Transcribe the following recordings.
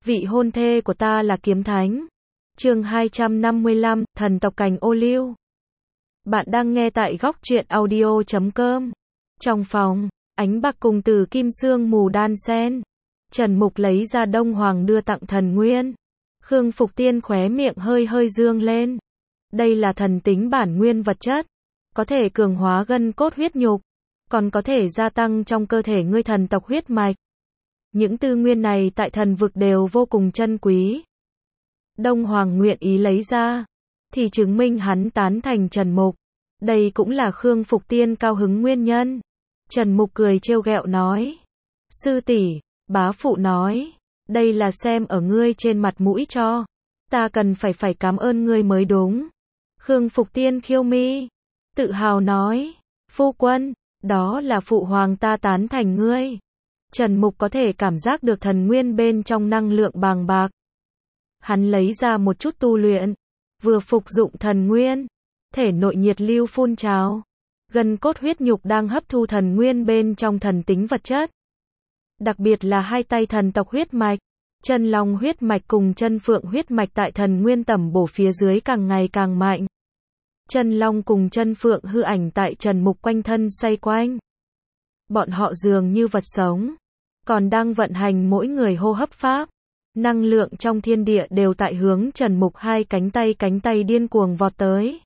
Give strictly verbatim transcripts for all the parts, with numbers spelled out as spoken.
Vị hôn thê của ta là kiếm thánh. Chương hai trăm năm mươi lăm, thần tộc cành ô liu. Bạn đang nghe tại góc truyện audio chấm com. Trong phòng, ánh bạc cùng từ kim sương mù đan xen. Trần Mục lấy ra Đông Hoàng đưa tặng thần nguyên. Khương Phục Tiên khóe miệng hơi hơi dương lên. Đây là thần tính bản nguyên vật chất, có thể cường hóa gân cốt huyết nhục, còn có thể gia tăng trong cơ thể ngươi thần tộc huyết mạch. Những tư nguyên này tại thần vực đều vô cùng chân quý. Đông Hoàng nguyện ý lấy ra, thì chứng minh hắn tán thành Trần Mục. Đây cũng là Khương Phục Tiên cao hứng nguyên nhân. Trần Mục cười trêu ghẹo nói. Sư tỷ, bá phụ nói, đây là xem ở ngươi trên mặt mũi cho. Ta cần phải phải cảm ơn ngươi mới đúng. Khương Phục Tiên khiêu mi, tự hào nói. Phu quân, đó là phụ hoàng ta tán thành ngươi. Trần Mục có thể cảm giác được thần nguyên bên trong năng lượng bàng bạc. Hắn lấy ra một chút tu luyện, vừa phục dụng thần nguyên, thể nội nhiệt lưu phun trào, gân cốt huyết nhục đang hấp thu thần nguyên bên trong thần tính vật chất. Đặc biệt là hai tay thần tộc huyết mạch, chân long huyết mạch cùng chân phượng huyết mạch tại thần nguyên tẩm bổ phía dưới càng ngày càng mạnh. Chân long cùng chân phượng hư ảnh tại Trần Mục quanh thân xoay quanh. Bọn họ dường như vật sống, còn đang vận hành mỗi người hô hấp pháp. Năng lượng trong thiên địa đều tại hướng Trần Mục hai cánh tay cánh tay điên cuồng vọt tới.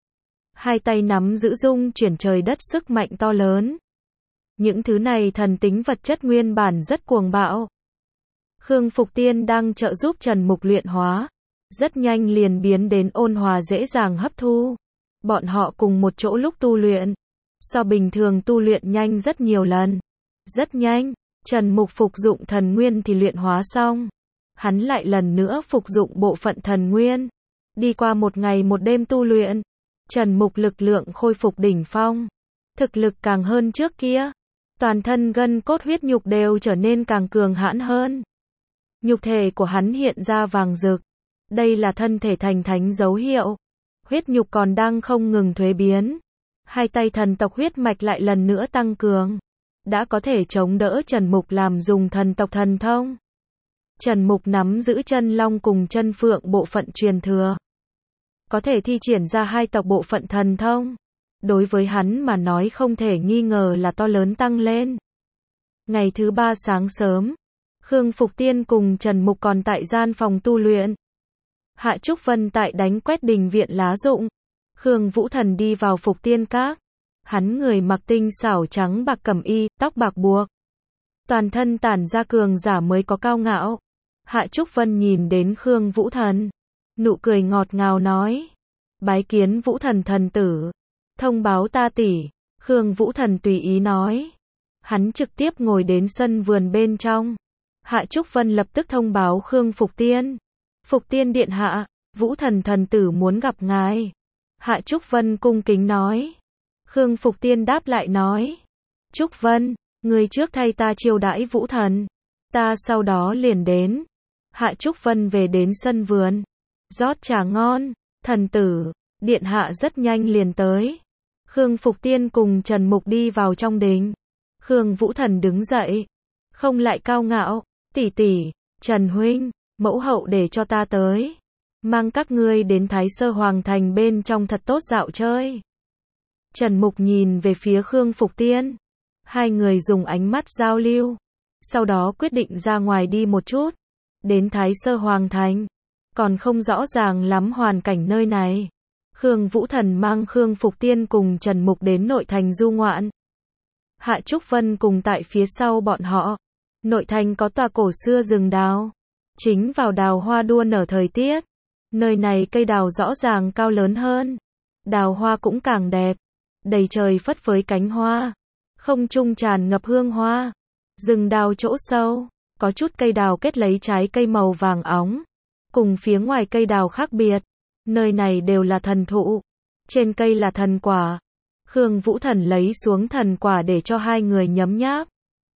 Hai tay nắm giữ dung chuyển trời đất sức mạnh to lớn. Những thứ này thần tính vật chất nguyên bản rất cuồng bạo. Khương Phục Tiên đang trợ giúp Trần Mục luyện hóa, rất nhanh liền biến đến ôn hòa dễ dàng hấp thu. Bọn họ cùng một chỗ lúc tu luyện, so bình thường tu luyện nhanh rất nhiều lần. Rất nhanh, Trần Mục phục dụng thần nguyên thì luyện hóa xong. Hắn lại lần nữa phục dụng bộ phận thần nguyên. Đi qua một ngày một đêm tu luyện, Trần Mục lực lượng khôi phục đỉnh phong. Thực lực càng hơn trước kia. Toàn thân gân cốt huyết nhục đều trở nên càng cường hãn hơn. Nhục thể của hắn hiện ra vàng rực. Đây là thân thể thành thánh dấu hiệu. Huyết nhục còn đang không ngừng thuế biến. Hai tay thần tộc huyết mạch lại lần nữa tăng cường. Đã có thể chống đỡ Trần Mục làm dùng thần tộc thần thông. Trần Mục nắm giữ chân long cùng chân phượng bộ phận truyền thừa. Có thể thi triển ra hai tộc bộ phận thần thông. Đối với hắn mà nói không thể nghi ngờ là to lớn tăng lên. Ngày thứ ba sáng sớm, Khương Phục Tiên cùng Trần Mục còn tại gian phòng tu luyện. Hạ Trúc Vân tại đánh quét đình viện lá rụng. Khương Vũ Thần đi vào Phục Tiên Các. Hắn người mặc tinh xảo trắng bạc cẩm y, tóc bạc buộc. Toàn thân tản ra cường giả mới có cao ngạo. Hạ Trúc Vân nhìn đến Khương Vũ Thần, nụ cười ngọt ngào nói. Bái kiến Vũ Thần thần tử. Thông báo ta tỷ. Khương Vũ Thần tùy ý nói. Hắn trực tiếp ngồi đến sân vườn bên trong. Hạ Trúc Vân lập tức thông báo Khương Phục Tiên. Phục Tiên điện hạ, Vũ Thần thần tử muốn gặp ngài. Hạ Trúc Vân cung kính nói. Khương Phục Tiên đáp lại nói. Trúc Vân, người trước thay ta chiêu đãi Vũ Thần. Ta sau đó liền đến. Hạ Trúc Vân về đến sân vườn. Rót trà ngon. Thần tử, điện hạ rất nhanh liền tới. Khương Phục Tiên cùng Trần Mục đi vào trong đình. Khương Vũ Thần đứng dậy. Không lại cao ngạo. Tỷ tỷ, Trần huynh, mẫu hậu để cho ta tới. Mang các ngươi đến Thái Sơ Hoàng Thành bên trong thật tốt dạo chơi. Trần Mục nhìn về phía Khương Phục Tiên. Hai người dùng ánh mắt giao lưu. Sau đó quyết định ra ngoài đi một chút. Đến Thái Sơ Hoàng Thành. Còn không rõ ràng lắm hoàn cảnh nơi này. Khương Vũ Thần mang Khương Phục Tiên cùng Trần Mục đến nội thành du ngoạn. Hạ Trúc Vân cùng tại phía sau bọn họ. Nội thành có tòa cổ xưa rừng đào. Chính vào đào hoa đua nở thời tiết. Nơi này cây đào rõ ràng cao lớn hơn. Đào hoa cũng càng đẹp. Đầy trời phất phới cánh hoa. Không trung tràn ngập hương hoa. Rừng đào chỗ sâu, có chút cây đào kết lấy trái cây màu vàng óng. Cùng phía ngoài cây đào khác biệt. Nơi này đều là thần thụ. Trên cây là thần quả. Khương Vũ Thần lấy xuống thần quả để cho hai người nhấm nháp.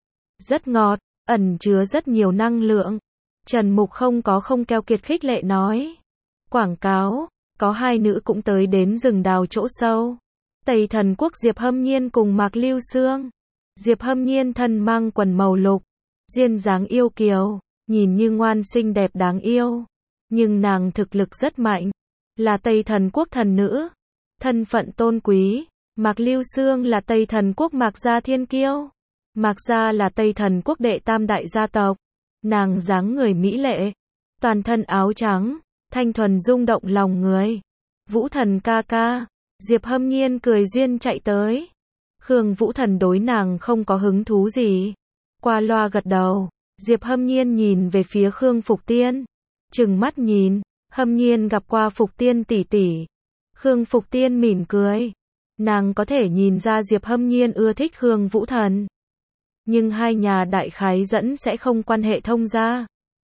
Rất ngọt, ẩn chứa rất nhiều năng lượng. Trần Mục không có không keo kiệt khích lệ nói. Quảng cáo, có hai nữ cũng tới đến rừng đào chỗ sâu. Tây Thần Quốc Diệp Hâm Nhiên cùng Mạc Lưu Sương. Diệp Hâm Nhiên thân mang quần màu lục, duyên dáng yêu kiều, nhìn như ngoan xinh đẹp đáng yêu. Nhưng nàng thực lực rất mạnh, là Tây Thần Quốc thần nữ, thân phận tôn quý. Mạc Lưu Xương là Tây Thần Quốc Mạc gia thiên kiêu. Mạc gia là Tây Thần Quốc đệ tam đại gia tộc. Nàng dáng người mỹ lệ, toàn thân áo trắng, thanh thuần rung động lòng người. Vũ Thần ca ca, Diệp Hâm Nhiên cười duyên chạy tới. Khương Vũ Thần đối nàng không có hứng thú gì, qua loa gật đầu. Diệp Hâm Nhiên nhìn về phía Khương Phục Tiên, trừng mắt nhìn. Hâm Nhiên gặp qua Phục Tiên tỷ tỷ. Khương Phục Tiên mỉm cười, nàng có thể nhìn ra Diệp Hâm Nhiên ưa thích Khương Vũ Thần, nhưng hai nhà đại khái dẫn sẽ không quan hệ thông gia.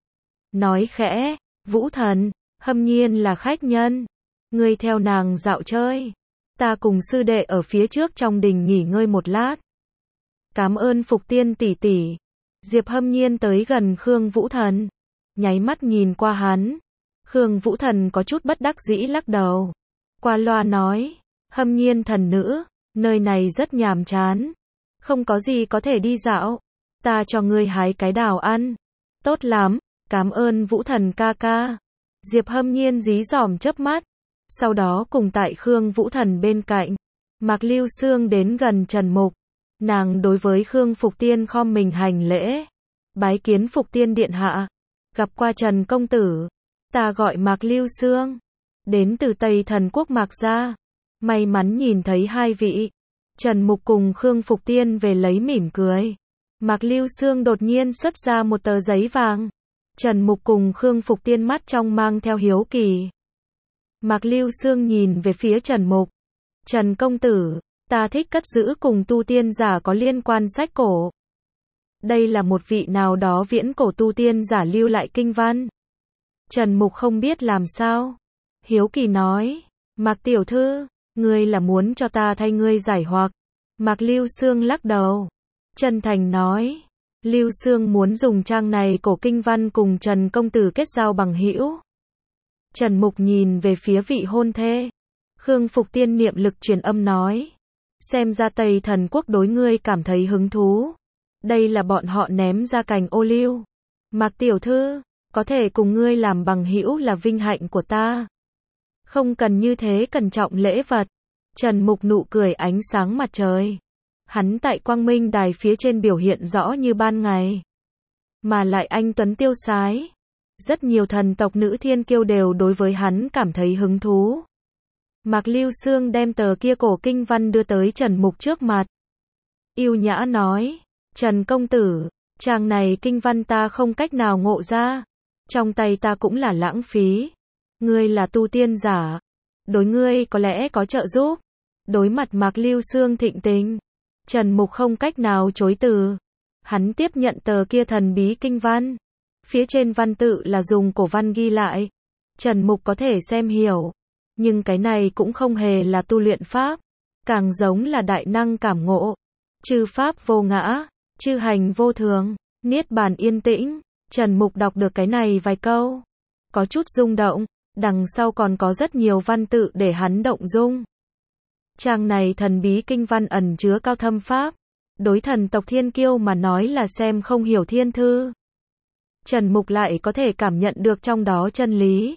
Nói khẽ, Vũ Thần, Hâm Nhiên là khách nhân, ngươi theo nàng dạo chơi, ta cùng sư đệ ở phía trước trong đình nghỉ ngơi một lát. Cảm ơn Phục Tiên tỷ tỷ. Diệp Hâm Nhiên tới gần Khương Vũ Thần, nháy mắt nhìn qua hắn. Khương Vũ Thần có chút bất đắc dĩ lắc đầu, qua loa nói, Hâm Nhiên thần nữ, nơi này rất nhàm chán, không có gì có thể đi dạo, ta cho ngươi hái cái đào ăn. Tốt lắm, cảm ơn Vũ Thần ca ca. Diệp Hâm Nhiên dí dỏm chớp mắt, sau đó cùng tại Khương Vũ Thần bên cạnh. Mạc Lưu Xương đến gần Trần Mục, nàng đối với Khương Phục Tiên khom mình hành lễ, bái kiến Phục Tiên điện hạ, gặp qua Trần công tử. Ta gọi Mạc Lưu Xương, đến từ Tây Thần Quốc Mạc gia, may mắn nhìn thấy hai vị. Trần Mục cùng Khương Phục Tiên về lấy mỉm cười. Mạc Lưu Xương đột nhiên xuất ra một tờ giấy vàng. Trần Mục cùng Khương Phục Tiên mắt trong mang theo hiếu kỳ. Mạc Lưu Xương nhìn về phía Trần Mục. Trần công tử, ta thích cất giữ cùng tu tiên giả có liên quan sách cổ. Đây là một vị nào đó viễn cổ tu tiên giả lưu lại kinh văn. Trần Mục không biết làm sao, hiếu kỳ nói, Mạc tiểu thư, ngươi là muốn cho ta thay ngươi giải hoặc? Mạc Lưu Xương lắc đầu, chân thành nói, Lưu Xương muốn dùng trang này cổ kinh văn cùng Trần công tử kết giao bằng hữu. Trần Mục nhìn về phía vị hôn thê. Khương Phục Tiên niệm lực truyền âm nói, xem ra Tây Thần Quốc đối ngươi cảm thấy hứng thú. Đây là bọn họ ném ra cành ô liu. Mạc tiểu thư, có thể cùng ngươi làm bằng hữu là vinh hạnh của ta. Không cần như thế cẩn trọng lễ vật. Trần Mục nụ cười ánh sáng mặt trời. Hắn tại Quang Minh Đài phía trên biểu hiện rõ như ban ngày. Mà lại anh tuấn tiêu sái. Rất nhiều thần tộc nữ thiên kiêu đều đối với hắn cảm thấy hứng thú. Mạc Lưu Xương đem tờ kia cổ kinh văn đưa tới Trần Mục trước mặt. Yêu nhã nói, Trần công tử, trang này kinh văn ta không cách nào ngộ ra. Trong tay ta cũng là lãng phí. Ngươi là tu tiên giả, đối ngươi có lẽ có trợ giúp. Đối mặt Mạc Lưu Xương thịnh tình, Trần Mục không cách nào chối từ. Hắn tiếp nhận tờ kia thần bí kinh văn. Phía trên văn tự là dùng cổ văn ghi lại. Trần Mục có thể xem hiểu, nhưng cái này cũng không hề là tu luyện pháp, càng giống là đại năng cảm ngộ. Chư pháp vô ngã, chư hành vô thường, niết bàn yên tĩnh. Trần Mục đọc được cái này vài câu, có chút rung động, đằng sau còn có rất nhiều văn tự để hắn động dung. Trang này thần bí kinh văn ẩn chứa cao thâm pháp, đối thần tộc thiên kiêu mà nói là xem không hiểu thiên thư. Trần Mục lại có thể cảm nhận được trong đó chân lý.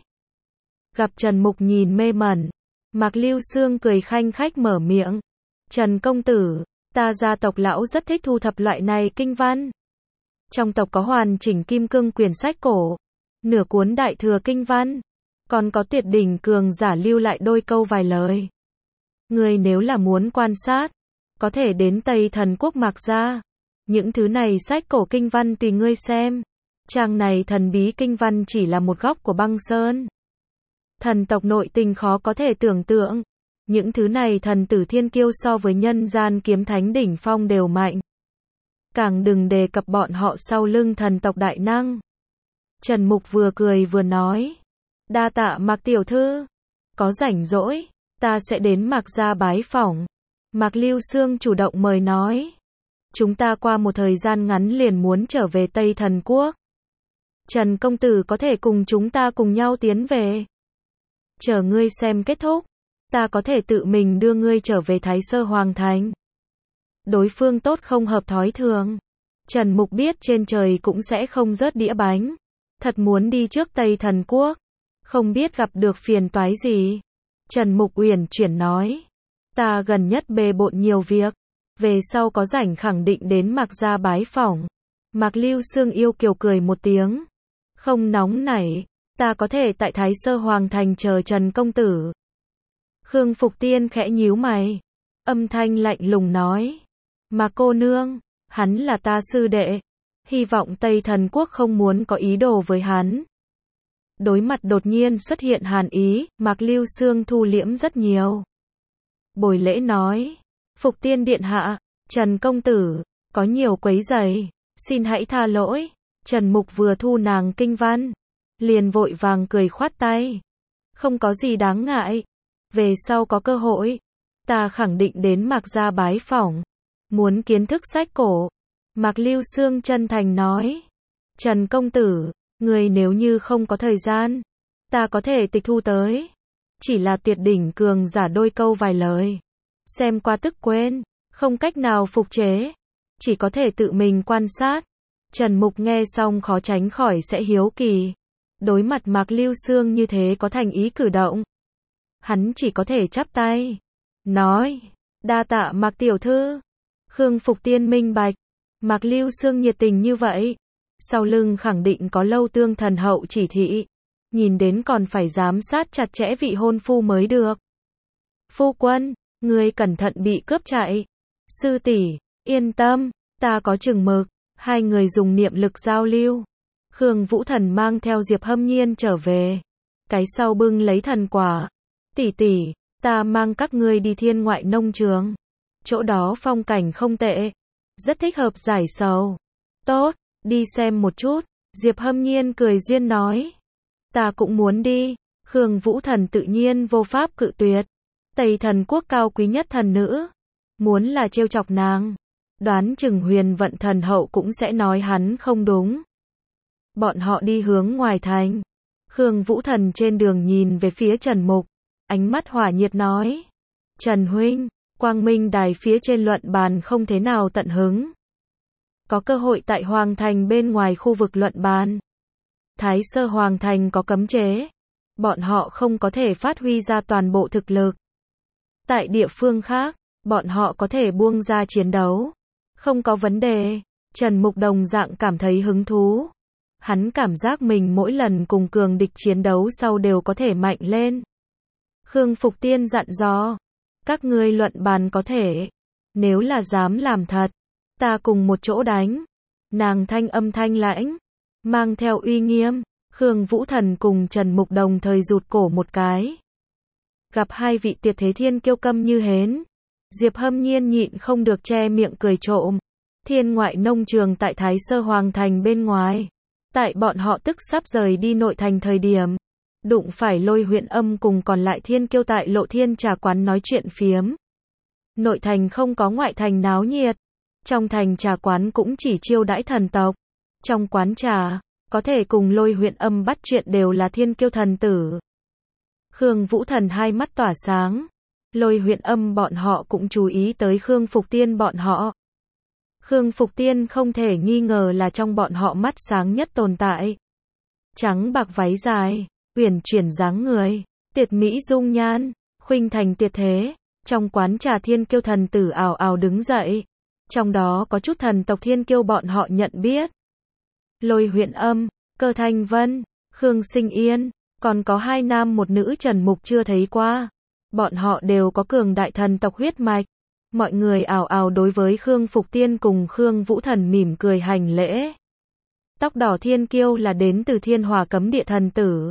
Gặp Trần Mục nhìn mê mẩn, Mạc Lưu Xương cười khanh khách mở miệng. Trần công tử, ta gia tộc lão rất thích thu thập loại này kinh văn. Trong tộc có hoàn chỉnh kim cương quyển sách cổ, nửa cuốn đại thừa kinh văn, còn có tuyệt đỉnh cường giả lưu lại đôi câu vài lời. Ngươi nếu là muốn quan sát, có thể đến Tây Thần Quốc Mạc gia. Những thứ này sách cổ kinh văn tùy ngươi xem. Trang này thần bí kinh văn chỉ là một góc của băng sơn. Thần tộc nội tình khó có thể tưởng tượng. Những thứ này thần tử thiên kiêu so với nhân gian kiếm thánh đỉnh phong đều mạnh. Càng đừng đề cập bọn họ sau lưng thần tộc đại năng. Trần Mục vừa cười vừa nói, đa tạ Mạc tiểu thư, có rảnh rỗi, ta sẽ đến Mạc gia bái phỏng. Mạc Lưu Xương chủ động mời nói, chúng ta qua một thời gian ngắn liền muốn trở về Tây Thần Quốc. Trần công tử có thể cùng chúng ta cùng nhau tiến về. Chờ ngươi xem kết thúc, ta có thể tự mình đưa ngươi trở về Thái Sơ Hoàng Thành. Đối phương tốt không hợp thói thường. Trần Mục biết trên trời cũng sẽ không rớt đĩa bánh. Thật muốn đi trước Tây Thần Quốc. Không biết gặp được phiền toái gì. Trần Mục uyển chuyển nói. Ta gần nhất bề bộn nhiều việc. Về sau có rảnh khẳng định đến Mạc gia bái phỏng. Mạc Lưu Sương yêu kiều cười một tiếng. Không nóng nảy. Ta có thể tại Thái Sơ Hoàng Thành chờ Trần công tử. Khương Phục Tiên khẽ nhíu mày. Âm thanh lạnh lùng nói. Mà cô nương, hắn là ta sư đệ. Hy vọng Tây Thần Quốc không muốn có ý đồ với hắn. Đối mặt đột nhiên xuất hiện hàn ý, Mạc Lưu Sương thu liễm rất nhiều. Bồi lễ nói. Phục Tiên điện hạ, Trần công tử, có nhiều quấy rầy, xin hãy tha lỗi. Trần Mục vừa thu nàng kinh văn, liền vội vàng cười khoát tay. Không có gì đáng ngại. Về sau có cơ hội, ta khẳng định đến Mạc gia bái phỏng. Muốn kiến thức sách cổ. Mạc Lưu Sương chân thành nói. Trần công tử, người nếu như không có thời gian, ta có thể tịch thu tới. Chỉ là tuyệt đỉnh cường giả đôi câu vài lời. Xem qua tức quên, không cách nào phục chế. Chỉ có thể tự mình quan sát. Trần Mục nghe xong khó tránh khỏi sẽ hiếu kỳ. Đối mặt Mạc Lưu Sương như thế có thành ý cử động. Hắn chỉ có thể chắp tay. Nói, đa tạ Mạc tiểu thư. Khương Phục Tiên minh bạch. Mạc Lưu Sương nhiệt tình như vậy. Sau lưng khẳng định có Lâu Tương thần hậu chỉ thị. Nhìn đến còn phải giám sát chặt chẽ vị hôn phu mới được. Phu quân, ngươi cẩn thận bị cướp chạy. Sư tỷ, yên tâm, ta có chừng mực. Hai người dùng niệm lực giao lưu. Khương Vũ Thần mang theo Diệp Hâm Nhiên trở về. Cái sau bưng lấy thần quả. Tỷ tỷ, ta mang các ngươi đi thiên ngoại nông trường. Chỗ đó phong cảnh không tệ. Rất thích hợp giải sầu. Tốt, đi xem một chút. Diệp Hâm Nhiên cười duyên nói. Ta cũng muốn đi. Khương Vũ Thần tự nhiên vô pháp cự tuyệt. Tây Thần Quốc cao quý nhất thần nữ. Muốn là trêu chọc nàng. Đoán chừng Huyền Vận thần hậu cũng sẽ nói hắn không đúng. Bọn họ đi hướng ngoài thành. Khương Vũ Thần trên đường nhìn về phía Trần Mục. Ánh mắt hỏa nhiệt nói. Trần huynh, Quang Minh đài phía trên luận bàn không thế nào tận hứng. Có cơ hội tại Hoàng Thành bên ngoài khu vực luận bàn. Thái Sơ Hoàng Thành có cấm chế. Bọn họ không có thể phát huy ra toàn bộ thực lực. Tại địa phương khác, bọn họ có thể buông ra chiến đấu. Không có vấn đề. Trần Mục đồng dạng cảm thấy hứng thú. Hắn cảm giác mình mỗi lần cùng cường địch chiến đấu sau đều có thể mạnh lên. Khương Phục Tiên dặn dò. Các ngươi luận bàn có thể. Nếu là dám làm thật, ta cùng một chỗ đánh. Nàng thanh âm thanh lãnh, mang theo uy nghiêm. Khương Vũ Thần cùng Trần Mục đồng thời rụt cổ một cái. Gặp hai vị tuyệt thế thiên kiêu câm như hến. Diệp Hâm Nhiên nhịn không được che miệng cười trộm. Thiên ngoại nông trường tại Thái Sơ Hoàng Thành bên ngoài. Tại bọn họ tức sắp rời đi nội thành thời điểm. Đụng phải Lôi Huyện Âm cùng còn lại thiên kiêu tại Lộ Thiên trà quán nói chuyện phiếm. Nội thành không có ngoại thành náo nhiệt. Trong thành trà quán cũng chỉ chiêu đãi thần tộc. Trong quán trà, có thể cùng Lôi Huyện Âm bắt chuyện đều là thiên kiêu thần tử. Khương Vũ Thần hai mắt tỏa sáng. Lôi Huyện Âm bọn họ cũng chú ý tới Khương Phục Tiên bọn họ. Khương Phục Tiên không thể nghi ngờ là trong bọn họ mắt sáng nhất tồn tại. Trắng bạc váy dài, uyển chuyển dáng người, tuyệt mỹ dung nhan, khuynh thành tuyệt thế. Trong quán trà thiên kiêu thần tử ào ào đứng dậy. Trong đó có chút thần tộc thiên kiêu bọn họ nhận biết. Lôi Huyện Âm, Cơ Thanh Vân, Khương Sinh Yên, còn có hai nam một nữ Trần Mục chưa thấy qua. Bọn họ đều có cường đại thần tộc huyết mạch. Mọi người ào ào đối với Khương Phục Tiên cùng Khương Vũ Thần mỉm cười hành lễ. Tóc đỏ thiên kiêu là đến từ Thiên Hỏa Cấm Địa thần tử.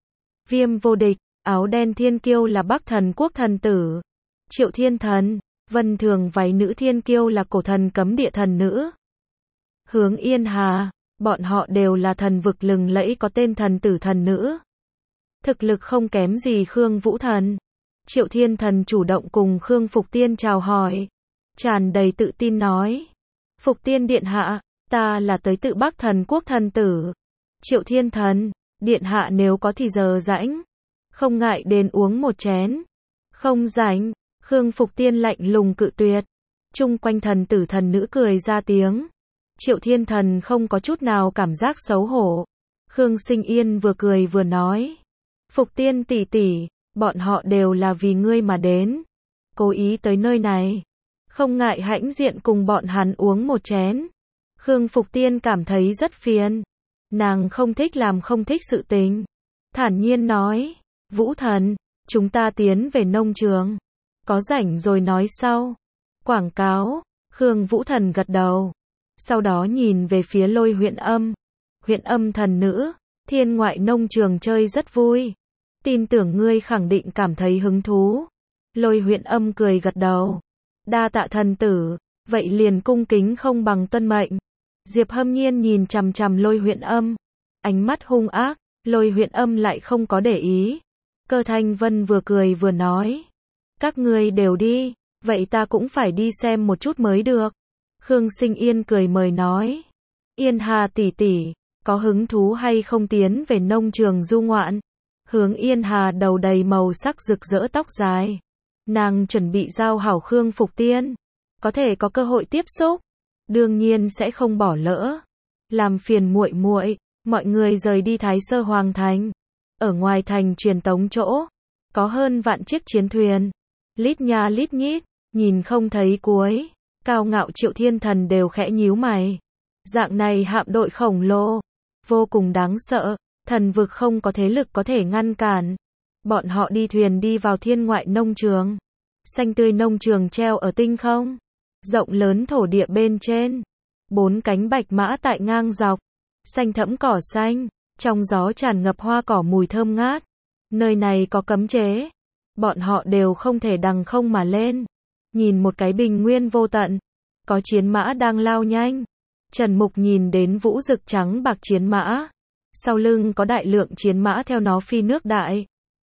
Viêm vô địch, áo đen thiên kiêu là Bắc Thần Quốc thần tử. Triệu Thiên Thần, Vân Thường váy nữ thiên kiêu là Cổ Thần Cấm Địa thần nữ. Hướng Yên Hà, bọn họ đều là thần vực lừng lẫy có tên thần tử thần nữ. Thực lực không kém gì Khương Vũ Thần. Triệu Thiên Thần chủ động cùng Khương Phục Tiên chào hỏi. Tràn đầy tự tin nói. Phục Tiên điện hạ, ta là tới tự Bắc Thần Quốc thần tử. Triệu Thiên Thần, điện hạ nếu có thì giờ rãnh. Không ngại đến uống một chén. Không rảnh, Khương Phục Tiên lạnh lùng cự tuyệt. Chung quanh thần tử thần nữ cười ra tiếng. Triệu Thiên Thần không có chút nào cảm giác xấu hổ. Khương Sinh Yên vừa cười vừa nói. Phục Tiên tỷ tỷ, bọn họ đều là vì ngươi mà đến. Cố ý tới nơi này. Không ngại hãnh diện cùng bọn hắn uống một chén. Khương Phục Tiên cảm thấy rất phiền. Nàng không thích làm không thích sự tình. Thản nhiên nói. Vũ Thần, chúng ta tiến về nông trường. Có rảnh rồi nói sau. Quảng cáo. Khương Vũ Thần gật đầu. Sau đó nhìn về phía Lôi Huyện Âm. Huyện Âm thần nữ, thiên ngoại nông trường chơi rất vui. Tin tưởng ngươi khẳng định cảm thấy hứng thú. Lôi Huyện Âm cười gật đầu. Đa tạ thần tử, vậy liền cung kính không bằng tuân mệnh. Diệp Hâm Nhiên nhìn chằm chằm Lôi Huyện Âm. Ánh mắt hung ác, Lôi Huyện Âm lại không có để ý. Cơ Thanh Vân vừa cười vừa nói. Các ngươi đều đi, vậy ta cũng phải đi xem một chút mới được. Khương Sinh Yên cười mời nói. Yên Hà tỷ tỷ, có hứng thú hay không tiến về nông trường du ngoạn? Hướng Yên Hà đầu đầy màu sắc rực rỡ tóc dài. Nàng chuẩn bị giao hảo Khương Phục Tiên. Có thể có cơ hội tiếp xúc. Đương nhiên sẽ không bỏ lỡ. Làm phiền muội muội, mọi người rời đi Thái Sơ Hoàng Thành. Ở ngoài thành truyền tống chỗ, có hơn vạn chiếc chiến thuyền. Lít nha lít nhít, nhìn không thấy cuối. Cao Ngạo Triệu Thiên Thần đều khẽ nhíu mày. Dạng này hạm đội khổng lồ, vô cùng đáng sợ, thần vực không có thế lực có thể ngăn cản. Bọn họ đi thuyền đi vào thiên ngoại nông trường. Xanh tươi nông trường treo ở tinh không. Rộng lớn thổ địa bên trên. Bốn cánh bạch mã tại ngang dọc. Xanh thẫm cỏ xanh. Trong gió tràn ngập hoa cỏ mùi thơm ngát. Nơi này có cấm chế. Bọn họ đều không thể đằng không mà lên. Nhìn một cái bình nguyên vô tận. Có chiến mã đang lao nhanh. Trần Mục nhìn đến vũ rực trắng bạc chiến mã. Sau lưng có đại lượng chiến mã theo nó phi nước đại.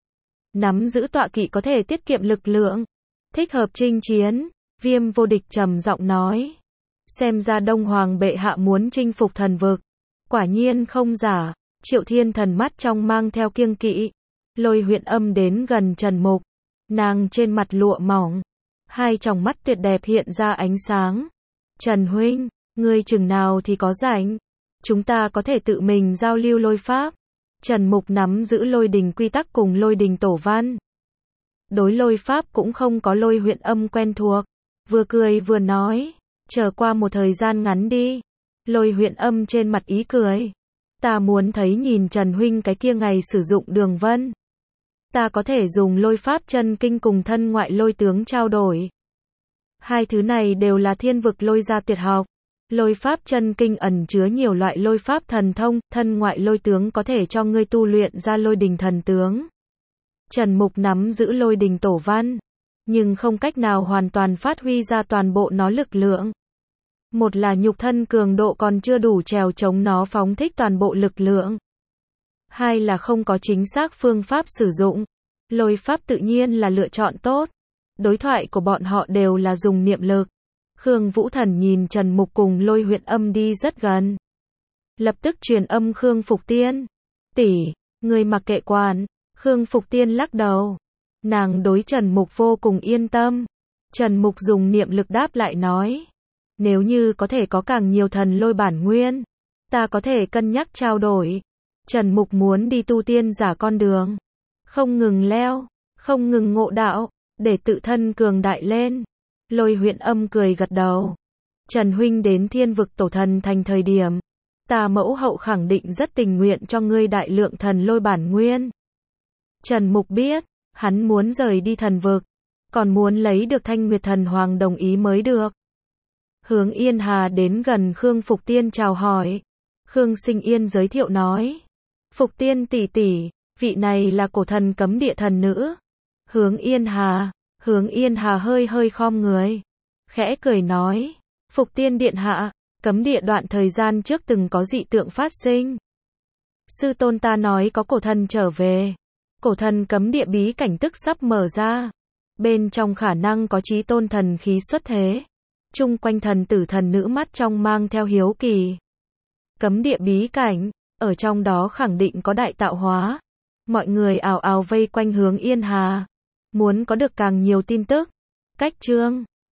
Nắm giữ tọa kỵ có thể tiết kiệm lực lượng. Thích hợp chinh chiến. Viêm vô địch trầm giọng nói. Xem ra Đông Hoàng bệ hạ muốn chinh phục thần vực. Quả nhiên không giả. Triệu Thiên Thần mắt trong mang theo kiêng kỵ. Lôi Huyện Âm đến gần Trần Mục. Nàng trên mặt lụa mỏng. Hai tròng mắt tuyệt đẹp hiện ra ánh sáng. Trần huynh, ngươi chừng nào thì có rảnh. Chúng ta có thể tự mình giao lưu lôi pháp. Trần Mục nắm giữ lôi đình quy tắc cùng lôi đình tổ văn. Đối lôi pháp cũng không có Lôi Huyện Âm quen thuộc. Vừa cười vừa nói. Chờ qua một thời gian ngắn đi. Lôi Huyện Âm trên mặt ý cười. Ta muốn thấy nhìn Trần huynh cái kia ngày sử dụng đường vân. Ta có thể dùng lôi pháp chân kinh cùng thân ngoại lôi tướng trao đổi. Hai thứ này đều là thiên vực lôi gia tuyệt học. Lôi pháp chân kinh ẩn chứa nhiều loại lôi pháp thần thông, thân ngoại lôi tướng có thể cho ngươi tu luyện ra lôi đình thần tướng. Trần Mục nắm giữ lôi đình tổ văn, nhưng không cách nào hoàn toàn phát huy ra toàn bộ nó lực lượng. Một là nhục thân cường độ còn chưa đủ trèo chống nó phóng thích toàn bộ lực lượng. Hai là không có chính xác phương pháp sử dụng. Lôi pháp tự nhiên là lựa chọn tốt. Đối thoại của bọn họ đều là dùng niệm lực. Khương Vũ Thần nhìn Trần Mục cùng Lôi Huyện Âm đi rất gần. Lập tức truyền âm Khương Phục Tiên. Tỷ, người mặc kệ quản. Khương Phục Tiên lắc đầu. Nàng đối Trần Mục vô cùng yên tâm. Trần Mục dùng niệm lực đáp lại nói. Nếu như có thể có càng nhiều thần lôi bản nguyên, ta có thể cân nhắc trao đổi. Trần Mục muốn đi tu tiên giả con đường. Không ngừng leo, không ngừng ngộ đạo, để tự thân cường đại lên. Lôi Huyện Âm cười gật đầu. Trần huynh đến thiên vực tổ thần thành thời điểm. Ta mẫu hậu khẳng định rất tình nguyện cho ngươi đại lượng thần lôi bản nguyên. Trần Mục biết, hắn muốn rời đi thần vực. Còn muốn lấy được Thanh Nguyệt Thần Hoàng đồng ý mới được. Hướng Yên Hà đến gần Khương Phục Tiên chào hỏi. Khương Sinh Yên giới thiệu nói. Phục Tiên tỷ tỷ, vị này là cổ thần cấm địa thần nữ. Hướng Yên Hà, Hướng Yên Hà hơi hơi khom người. Khẽ cười nói. Phục Tiên điện hạ, cấm địa đoạn thời gian trước từng có dị tượng phát sinh. Sư tôn ta nói có cổ thần trở về. Cổ thần cấm địa bí cảnh tức sắp mở ra. Bên trong khả năng có chí tôn thần khí xuất thế. Chung quanh thần tử thần nữ mắt trong mang theo hiếu kỳ. Cấm địa bí cảnh, ở trong đó khẳng định có đại tạo hóa. Mọi người ào ào vây quanh Hướng Yên Hà. Muốn có được càng nhiều tin tức. Cách chương